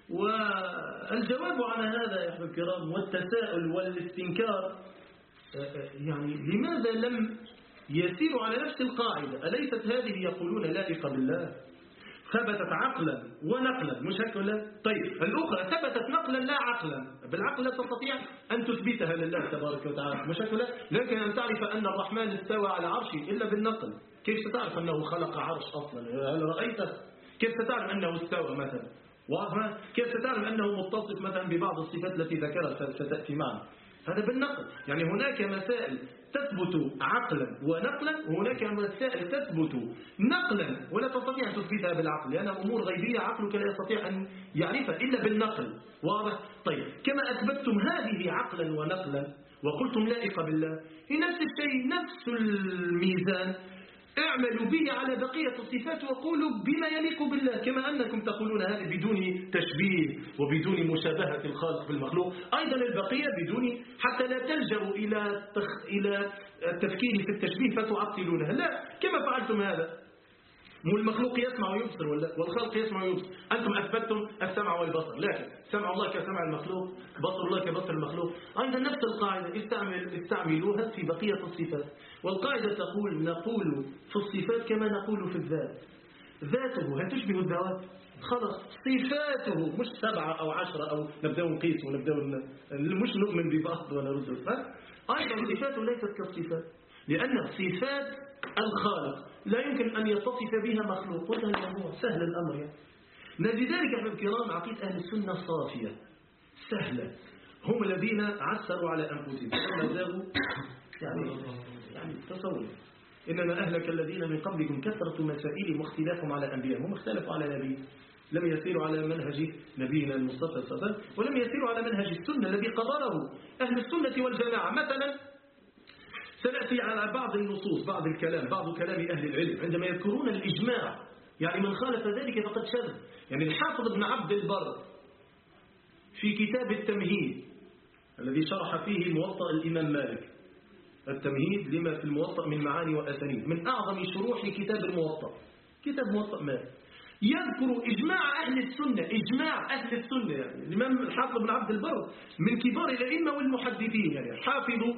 والجواب على هذا يا أخوة الكرام والتساؤل والاستنكار، يعني لماذا لم يسيروا على نفس القاعدة؟ أليست هذه يقولون لائقة بالله، ثبتت عقلا ونقلا، مش هيك ولا؟ طيب الأخرى ثبتت نقلا لا عقلا، بالعقل لا تستطيع أن تثبتها لله تبارك وتعالى، مش هيك ولا؟ لكن أن تعرف أن الرحمن استوى على عرشه إلا بالنقل. كيف ستعرف أنه خلق عرش أصلا؟ هل رأيته؟ كيف ستعرف أنه استوى مثلا؟ واضح؟ كيف ستعرف أنه متصف مثلا ببعض الصفات التي ذكرها ستأتي معنا؟ هذا بالنقل. يعني هناك مسائل تثبت عقلا ونقلا، وهناك مسائل تثبت نقلا ولا تستطيع أن تثبتها بالعقل، لأنها أمور غيبية عقلك لا يستطيع أن يعرفها إلا بالنقل. واضح؟ طيب كما أثبتتم هذه عقلا ونقلا وقلتم لائقة بالله، في نفس الشيء نفس الميزان اعملوا به على بقية الصفات وقولوا بما يليق بالله، كما أنكم تقولون هذا بدون تشبيه وبدون مشابهة الخالق بالمخلوق، أيضا البقية بدون، حتى لا تلجأوا إلى تخ... إلى التفكير في التشبيه فتعطلونها، لا، كما فعلتم هذا مو المخلوق يسمع ويبصر والخلق يسمع ويبصر. أنتم أثبتتم السمع والبصر، لكن سمع الله كسمع المخلوق، بصر الله كبصر المخلوق. أيضا نفس القاعدة استعمل استعملوها في بقية الصفات. والقاعدة تقول نقول في الصفات كما نقول في الذات. ذاته هل تشبه الذوات؟ خلاص. صفاته مش سبعة أو عشرة أو نبدأ نقيس ونبدأ مش نؤمن ببعض ولا نرد الصفات. أيضا صفاته ليست كالصفات، لأن صفات الخالق لا يمكن أن يتصف بها مخلوق. وهذا الموضوع سهل الأمر يعني. نجد ذلك أحباب الكرام عقيدة أهل السنة صافية سهلة. هم الذين عسروا على أنفسهم فلما زاغوا يعني يعني تصور إنما أهلك الذين من قبلكم كثرة مسائلهم واختلافهم على أنبيائهم. هم اختلفوا على نبي، لم يسيروا على منهج نبينا المصطفى صلى الله عليه وسلم، ولم يسيروا على منهج السنة الذي قرره أهل السنة والجماعة. مثلا سنأتي على بعض النصوص، بعض الكلام، بعض كلام أهل العلم عندما يذكرون الإجماع، يعني من خالف ذلك فقد شذ. يعني الحافظ ابن عبد البر في كتاب التمهيد الذي شرح فيه موطأ الإمام مالك، التمهيد لما في الموطأ من معاني وأسانيد، من أعظم شروح كتاب الموطأ، كتاب موطأ مالك، يذكر إجماع أهل السنة، إجماع أهل السنة. يعني الإمام الحافظ بن عبد البر من كبار الأئمة والمحدثين، يعني حافظ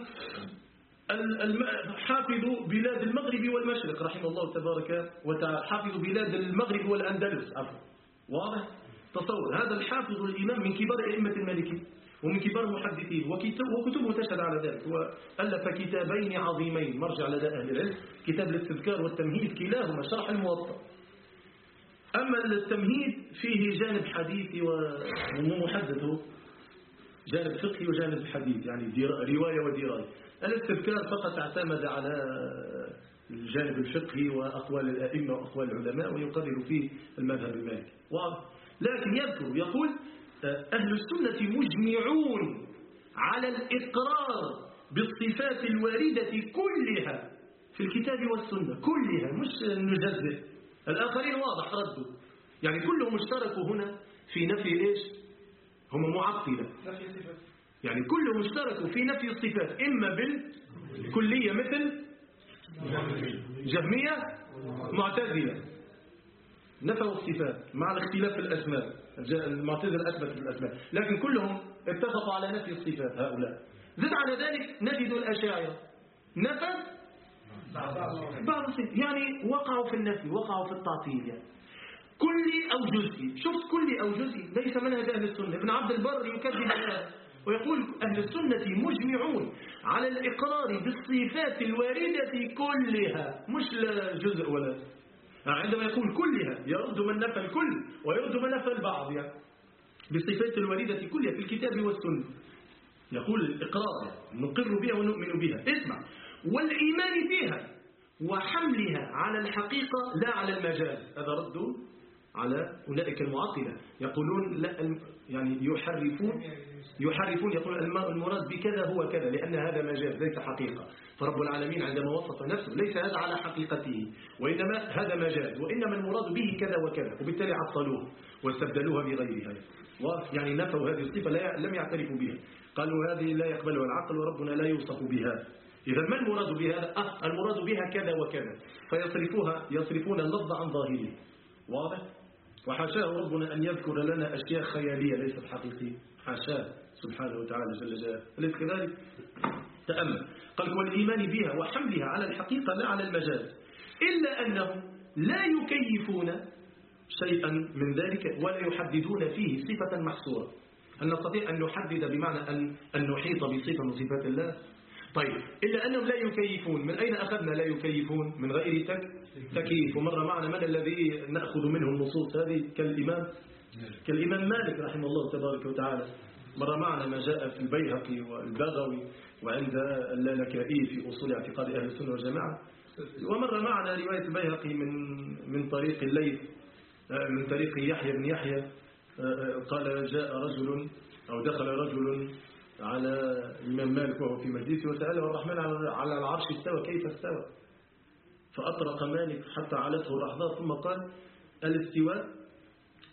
حافظ بلاد المغرب والمشرق رحمه الله تبارك وتعالى، حافظ بلاد المغرب والأندلس عفوا. واضح؟ تصور هذا الحافظ الإمام من كبار أئمة المالكية ومن كبار المحدثين، وكتبه تشهد على ذلك. وألف كتابين عظيمين مرجع لدى أهل العلم، كتاب الاستذكار والتمهيد كلاهما شرح الموطأ. أما التمهيد فيه جانب حديثي ومحدثه جانب فقهي وجانب حديث، يعني رواية ودراية. الاستذكار فقط اعتمد على الجانب الفقهي وأقوال الأئمة وأقوال العلماء ويقرر فيه المذهب المالكي. واضح؟ لكن يذكر يقول أهل السنة مجمعون على الإقرار بالصفات الواردة كلها في الكتاب والسنة، كلها مش نجزئ. الآخرين واضح ردوا، يعني كلهم اشتركوا هنا في نفي إيش؟ هم معطلة، يعني كلهم اشتركوا في نفي الصفات، إما بالكلية مثل جهمية معتزلة نفوا الصفات مع الاختلاف في الأسماء، المعتزلة أثبت في الأسماء، لكن كلهم اتفقوا على نفي الصفات هؤلاء. زد على ذلك نجد الأشاعرة نفى بعض الصفات، يعني وقعوا في النفي، وقعوا في التعطيل، يعني كلي أو جزئي. شفت كلي أو جزئي ليس منهج أهل السنة. ابن عبد البر يكذب هذا ويقول أهل السنة مجمعون على الإقرار بالصفات الواردة كلها، مش لا جزء ولا. عندما يقول كلها يرد من نفى الكل ويرد من نفى البعض، يعني بالصفات الواردة كلها في الكتاب والسنة. يقول الإقرار نقر بها ونؤمن بها، اسمع، والإيمان بها وحملها على الحقيقة لا على المجاز. هذا رد على أولئك المعطلة، يقولون لا، يعني يحرفون يحرفون يقول المراد بكذا هو كذا لأن هذا مجاز ليس حقيقة. فرب العالمين عندما وصف نفسه ليس هذا على حقيقته وإنما هذا مجاز، وإنما المراد به كذا وكذا، وبالتالي عطلوه واستبدلوها بغيرها. يعني نفوا هذه الصفة لم يعترفوا بها، قالوا هذه لا يقبلها العقل وربنا لا يوصف بها. إذا ما المراد بهذا؟ أه المراد بها كذا وكذا، فيصرفوها يصرفون اللفظ عن ظاهره. واضح؟ وحاشاه ربنا أن يذكر لنا أشياء خيالية ليست حقيقية، حاشاه سبحانه وتعالى جل جلاله. أليس كذلك؟ تأمل، قال والإيمان بها وحملها على الحقيقة لا على المجاز، إلا أنهم لا يكيفون شيئا من ذلك ولا يحددون فيه صفة محصورة. هل نستطيع أن نحدد بمعنى أن, أن نحيط بصفة من صفات الله؟ طيب، إلا أنهم لا يكيفون. من أين أخذنا لا يكيفون؟ من غير تك تكييف. ومر معنا من الذي نأخذ منه النصوص هذه؟ كالإمام كالإمام مالك رحمه الله تبارك وتعالى. مر معنا ما جاء في البيهقي والبغوي وعند اللالكائي في أصول اعتقاد أهل السنة والجماعة. ومر معنا رواية البيهقي من من طريق الليث من طريق يحيى بن يحيى قال جاء رجل أو دخل رجل على الإمام مالك وهو في مجلسه وسأله الرحمن على العرش استوى كيف استوى؟ فأطرق مالك حتى علته اللحظات ثم قال الاستواء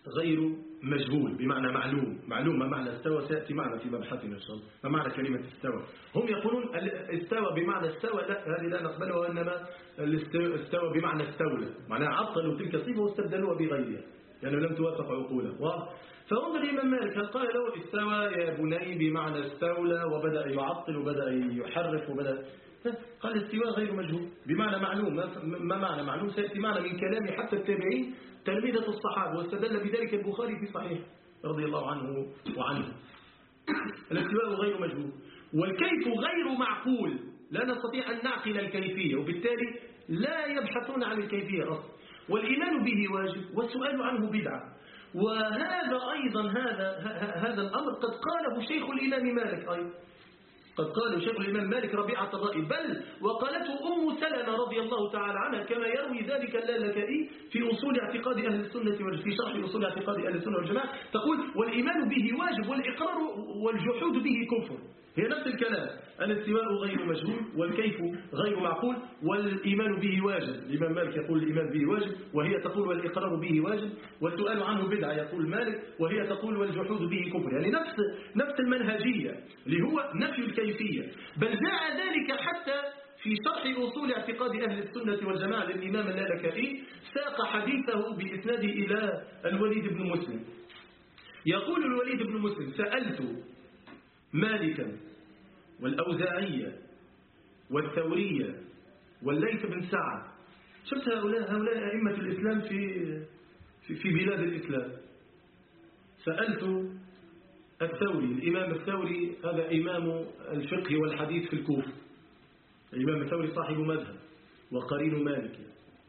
غير مجهول بمعنى معلوم. معلوم ما معنى استوى سيأتي معنا في مبحثنا إن شاء الله. ما معنى كلمة استوى؟ هم يقولون استوى بمعنى استوى، لا هذه لا نقبلها، وإنما استوى بمعنى استولى، معناها عطلوا تلك الصفة واستبدلوها بغيرها لأنه يعني لم توافق عقولهم. فانظر الإمام مالك هل قال له استوى يا بني بمعنى استولى وبدأ يعطل وبدأ يحرف وبدأ، قال الاستواء غير مجهول بمعنى معلوم. ما معنى معلوم؟ سيأتي معنا من كلام حتى التابعين تلميذة الصحابة، واستدل بذلك البخاري في صحيح رضي الله عنه وعنه. الاستواء غير مجهول، والكيف غير معقول، لا نستطيع أن نعقل الكيفية، وبالتالي لا يبحثون عن الكيفية أصلا. والإيمان به واجب والسؤال عنه بدعة. وهذا أيضا هذا هذا الأمر قد قاله شيخ الإمام مالك أيضا، قد قال شيخ الإمام مالك ربيعة الرأي، بل وقالته أم سلمة رضي الله تعالى عنها كما يروي ذلك اللالكائي في أصول اعتقاد أهل السنة والجماعة، في شرح أصول اعتقاد أهل السنة والجماعة، تقول والإيمان به واجب والإقرار والجحود به كفر. هي نفس الكلام، الاستواء غير مجهول والكيف غير معقول والإيمان به واجب. الإمام مالك يقول الإيمان به واجب وهي تقول والإقرار به واجب، والسؤال عنه بدعة يقول مالك وهي تقول والجحود به كفر. يعني نفس نفس المنهجية اللي هو نفي الكيفية. بل جاء ذلك حتى في شرح أصول اعتقاد أهل السنة والجماعة للإمام اللالكائي، ساق حديثه بإسناده إلى الوليد بن مسلم. يقول الوليد بن مسلم سألت مالكا والأوزاعية والثورية والليث بن سعد. شفت هؤلاء هؤلاء أئمة الإسلام في في, في بلاد الإسلام. سألت الثوري، الإمام الثوري هذا إمام الفقه والحديث في الكوفة، الإمام الثوري صاحب مذهب وقرين مالك.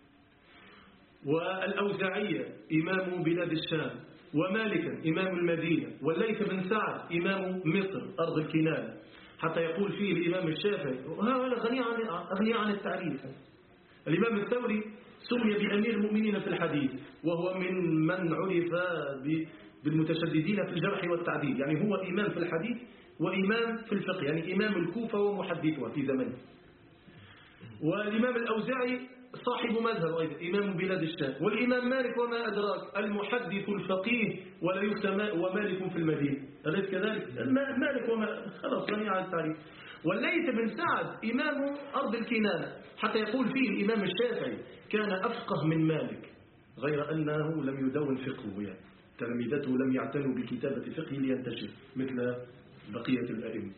والأوزاعية إمام بلاد الشام، ومالكا إمام المدينة، والليث بن سعد إمام مصر أرض الكنانة. حتى يقول فيه الإمام الشافعي وهذا غني عن أغني عن التعريف. الإمام الثوري سمي بأمير المؤمنين في الحديث، وهو من من عرف بالمتشددين في الجرح والتعديل، يعني هو إمام في الحديث وإمام في الفقه، يعني إمام الكوفة ومحدثها في زمنه. والإمام الأوزاعي صاحب مذهب أيضا إمام بلاد الشام. والإمام مالك وما أدراك المحدث الفقيه ولا يسمى ومالك في المدينة، أليس كذلك؟ مالك وما خلاص غني عن التعريف. والليث بن سعد إمام أرض الكنانة، حتى يقول فيه الإمام الشافعي كان أفقه من مالك، غير أنه لم يدون فقهه، يعني تلاميذته لم يعتنوا بكتابة فقه لينتشر مثل بقية الأئمة.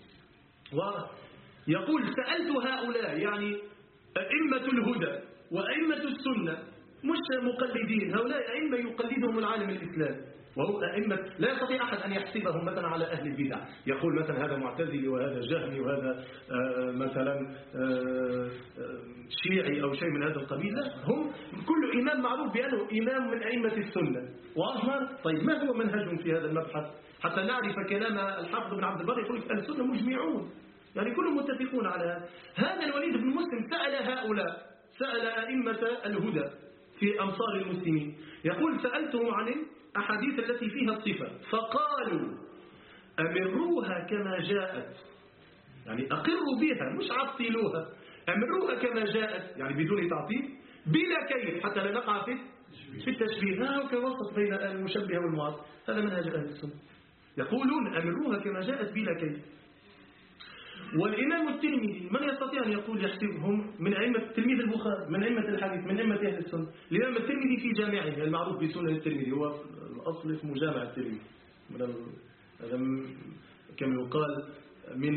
ويقول سألت هؤلاء يعني أئمة الهدى وأئمة السنة، مش مقلدين، هؤلاء أئمة يقلدهم العالم الإسلامي، وهو أئمة لا يستطيع أحد أن يحسبهم مثلا على أهل البدع، يقول مثلا هذا معتزلي وهذا جهمي وهذا آه مثلا آه شيعي أو شيء من هذا القبيل. لا، هم كل إمام معروف بأنه إمام من أئمة السنة وأظهر. طيب ما هو منهجهم في هذا المبحث حتى نعرف كلام الحافظ بن عبد البر؟ يقول أهل السنة مجمعون، يعني كلهم متفقون على هذا. هذا الوليد بن مسلم سأل هؤلاء، سأل أئمة الهدى في أمصار المسلمين، يقول سألتهم عن الأحاديث التي فيها الصفة فقالوا أمروها كما جاءت، يعني أقروا بها مش عطلوها، أمروها كما جاءت يعني بدون تعطيل بلا كيف حتى لا نقع في في التشبيه. ها كوسط بين المشبه والمعطل، هذا منهج أهل السنة، يقولون أمروها كما جاءت بلا كيف. والإمام الترمذي من يستطيع أن يقول يحسبهم من أئمة تلميذ البخاري، من أئمة الحديث، من أئمة أهل السنة. الإمام الترمذي في جامعه المعروف بسنن الترمذي، هو الأصل اسمه جامع الترمذي، من ال... كما يقال من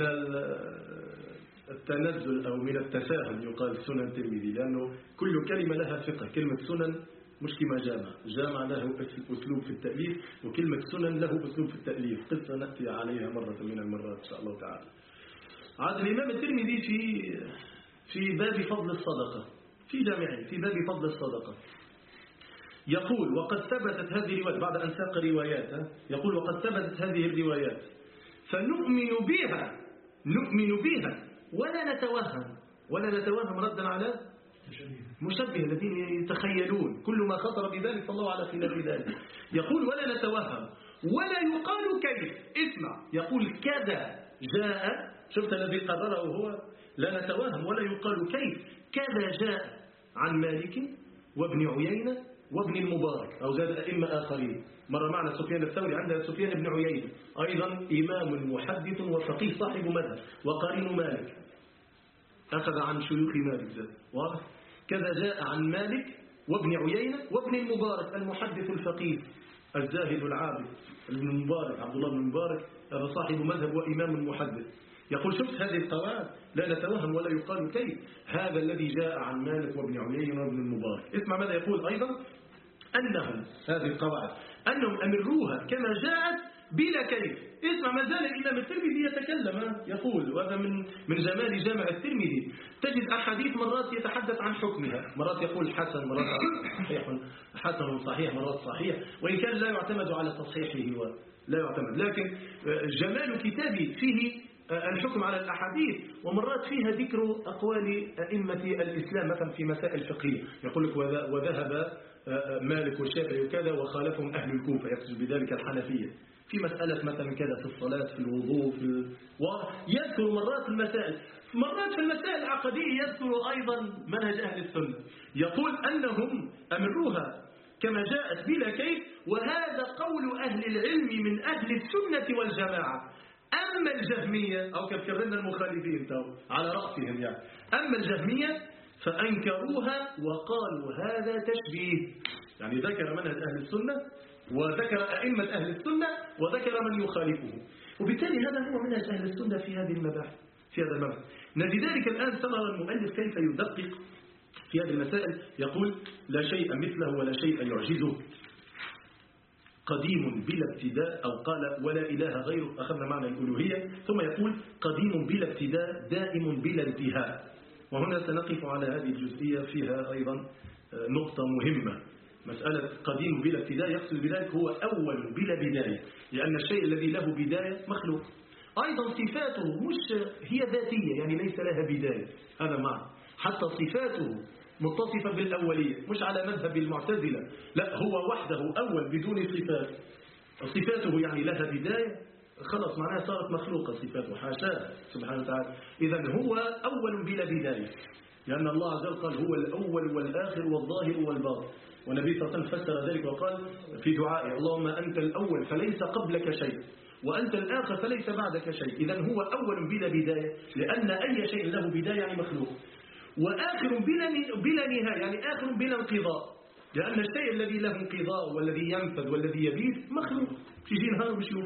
التنزل أو من التساهل يقال سنن الترمذي، لأنه كل كلمة لها فقه. كلمة سنن مش كما جامع، جامع له أسلوب في التأليف، وكلمة سنن له أسلوب في التأليف، قصة نأتي عليها مرة من المرات إن شاء الله تعالى. عاد الإمام الترمذي في في باب فضل الصدقة في جامعه، في باب فضل الصدقة يقول وقد ثبتت هذه الروايات، بعد أن ساق روايات يقول وقد ثبتت هذه الروايات فنؤمن بها نؤمن بها ولا نتوهم ولا نتوهم ردا على مشبه الذين يتخيلون كل ما خطر بذلك فالله على خلاف ذلك. يقول ولا نتوهم ولا يقال كيف، اسمع، يقول كذا جاء، شفت الذي قرره هو لا نتوهم ولا يقال كيف، كذا جاء عن مالك وابن عيينة وابن المبارك، أو زاد أئمة آخرين. مر معنا سفيان الثوري، عندنا سفيان بن عيينة أيضا إمام محدث وفقيه صاحب مذهب وقارن مالك، أخذ عن شيوخ مالك زاد. واضح؟ كذا جاء عن مالك وابن عيينة وابن المبارك المحدث الفقيه الزاهد العابد ابن المبارك، عبد الله بن المبارك، هذا صاحب مذهب وإمام محدث. يقول شفت هذه القواعد لا نتوهم ولا يقال كيف، هذا الذي جاء عن مالك وابن عيينة وابن المبارك. اسمع ماذا يقول أيضا، أنهم هذه القواعد أنهم أمروها كما جاءت بلا كيف. اسمع ما زال الإمام الترمذي يتكلم، يقول، وهذا من من جمال جامع الترمذي، تجد أحاديث مرات يتحدث عن حكمها، مرات يقول حسن، مرات صحيح، حسن صحيح، مرات صحيح، وإن كان لا يعتمد على تصحيحه ولا يعتمد، لكن جمال كتابي فيه الحكم على الأحاديث، ومرات فيها ذكر أقوال أئمة الإسلام مثلا في مسائل فقهية، يقول لك وذهب مالك والشافعي وكذا وخالفهم أهل الكوفة، يقصد بذلك الحنفية في مسألة مثلا كذا في الصلاة في الوضوء في ال... ويذكر مرات المسائل، مرات في المسائل العقدية يذكر أيضا منهج أهل السنة. يقول أنهم أمروها كما جاءت بلا كيف، وهذا قول أهل العلم من أهل السنة والجماعة. أما الجهمية أو كفرنا المخالفين على رأسهم يعني، أما الجهمية فأنكروها وقالوا هذا تشبيه، يعني ذكر منهج أهل السنة وذكر أئمة أهل السنة وذكر من يخالفه، وبالتالي هذا هو منهج أهل السنة في هذه المباحث في هذا المبحث. لذلك الآن ترى المؤلف كيف يدقق في هذه المسائل، يقول لا شيء مثله ولا شيء يعجزه، قديم بلا ابتداء، أو قال ولا إله غيره، أخذنا معنى الألوهية، ثم يقول قديم بلا ابتداء دائم بلا انتهاء. وهنا سنقف على هذه الجزئية، فيها أيضا نقطة مهمة، مسألة قديم بلا ابتداء يقصد بذلك هو أول بلا بداية، لأن الشيء الذي له بداية مخلوق. أيضا صفاته مش هي ذاتية، يعني ليس لها بداية، هذا معنى. حتى صفاته متصفة بالأولية، مش على مذهب المعتزلة، لا هو وحده أول بدون صفات. صفاته يعني لها بداية، خلاص معناها صارت مخلوقة صفاته، حاشاه سبحانه وتعالى. إذن هو أول بلا بداية، لأن الله عز وجل قال هو الأول والآخر والظاهر والباطن، والنبي صلى الله عليه وسلم فسر ذلك وقال في دعائه اللهم أنت الأول فليس قبلك شيء، وأنت الآخر فليس بعدك شيء. إذن هو أول بلا بداية، لأن أي شيء له بداية يعني مخلوق، وآخر بلا بلا نهاية يعني آخر بلا انقضاء، لأن الشيء الذي له انقضاء والذي ينفذ والذي يبيد مخلوق، تيجي نهار وبشوف.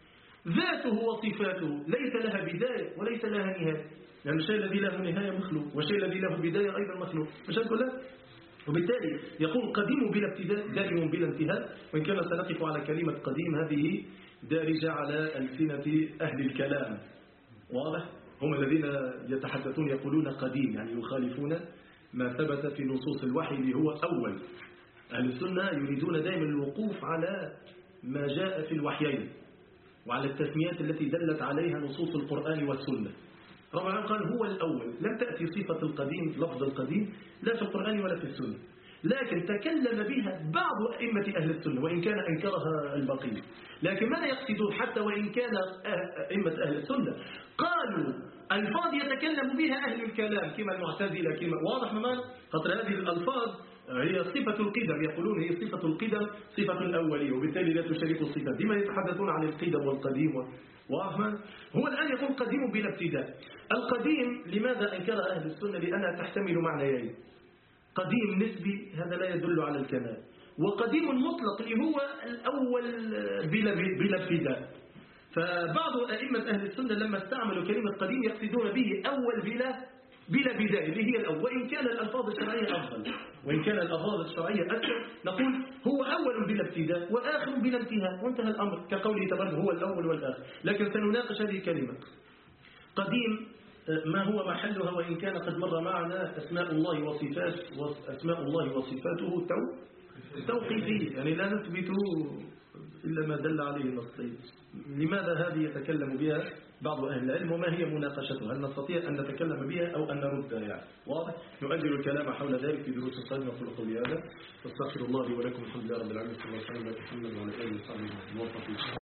ذاته وصفاته ليس لها بداية وليس لها نهاية، لأن الشيء الذي له نهاية مخلوق، والشيء الذي له بداية أيضا مخلوق، مش هنقول لا؟ وبالتالي يقول قديم بلا ابتداء دائم بلا انتهاء. وإن كان سنقف على كلمة قديم، هذه دارجة على ألسنة أهل الكلام، واضح؟ هم الذين يتحدثون يقولون قديم، يعني يخالفون ما ثبت في نصوص الوحي اللي هو أول. أهل السنة يريدون دائما الوقوف على ما جاء في الوحيين وعلى التسميات التي دلت عليها نصوص القرآن والسنة. ربنا قال هو الأول، لم تأتي صفة القديم لفظ القديم لا في القرآن ولا في السنة، لكن تكلم بها بعض أئمة أهل السنة وإن كان أنكرها البقية. لكن ماذا يقصدون؟ حتى وإن كان أئمة أهل السنة قالوا ألفاظ يتكلم بها أهل الكلام كما المعتزلة، كما واضح ماذا؟ خاطر هذه الألفاظ هي صفة القدم، يقولون هي صفة القدم صفة الأولية، وبالتالي لا تشارك الصفات، بما يتحدثون عن القدم والقديم. واضح؟ هو الآن يقول قديم بلا ابتداء. القديم لماذا أنكر أهل السنة؟ لأنها تحتمل معنيين، قديم نسبي هذا لا يدل على الكمال، وقديم مطلق اللي هو الأول بلا بلا ابتداء. فبعض أئمة أهل السنة لما استعملوا كلمة قديم يقصدون به أول بلا بلا بداية اللي هي الأول، وإن كان الألفاظ الشرعية أفضل، وإن كان الألفاظ الشرعية أكثر، نقول هو أول بلا ابتداء وآخر بلا انتهاء، وانتهى الأمر، كقوله تبارك هو الأول والآخر. لكن سنناقش هذه الكلمة قديم ما هو محلها، وإن كان قد مر معنا أسماء الله وصفات أسماء الله وصفاته توقيفية، يعني لا نثبت إلا ما دل عليه النص. لماذا هذه يتكلم بها بعض أهل العلم، وما هي مناقشتها؟ هل نستطيع أن نتكلم بها أو أن نردها؟ يعني واضح. نؤجل الكلام حول ذلك في دروس القادمة. أقول قولي هذا، أستغفر الله لي ولكم، الحمد لله رب العالمين، صلى الله عليه وسلم وعلى آله وصحبه وسلم.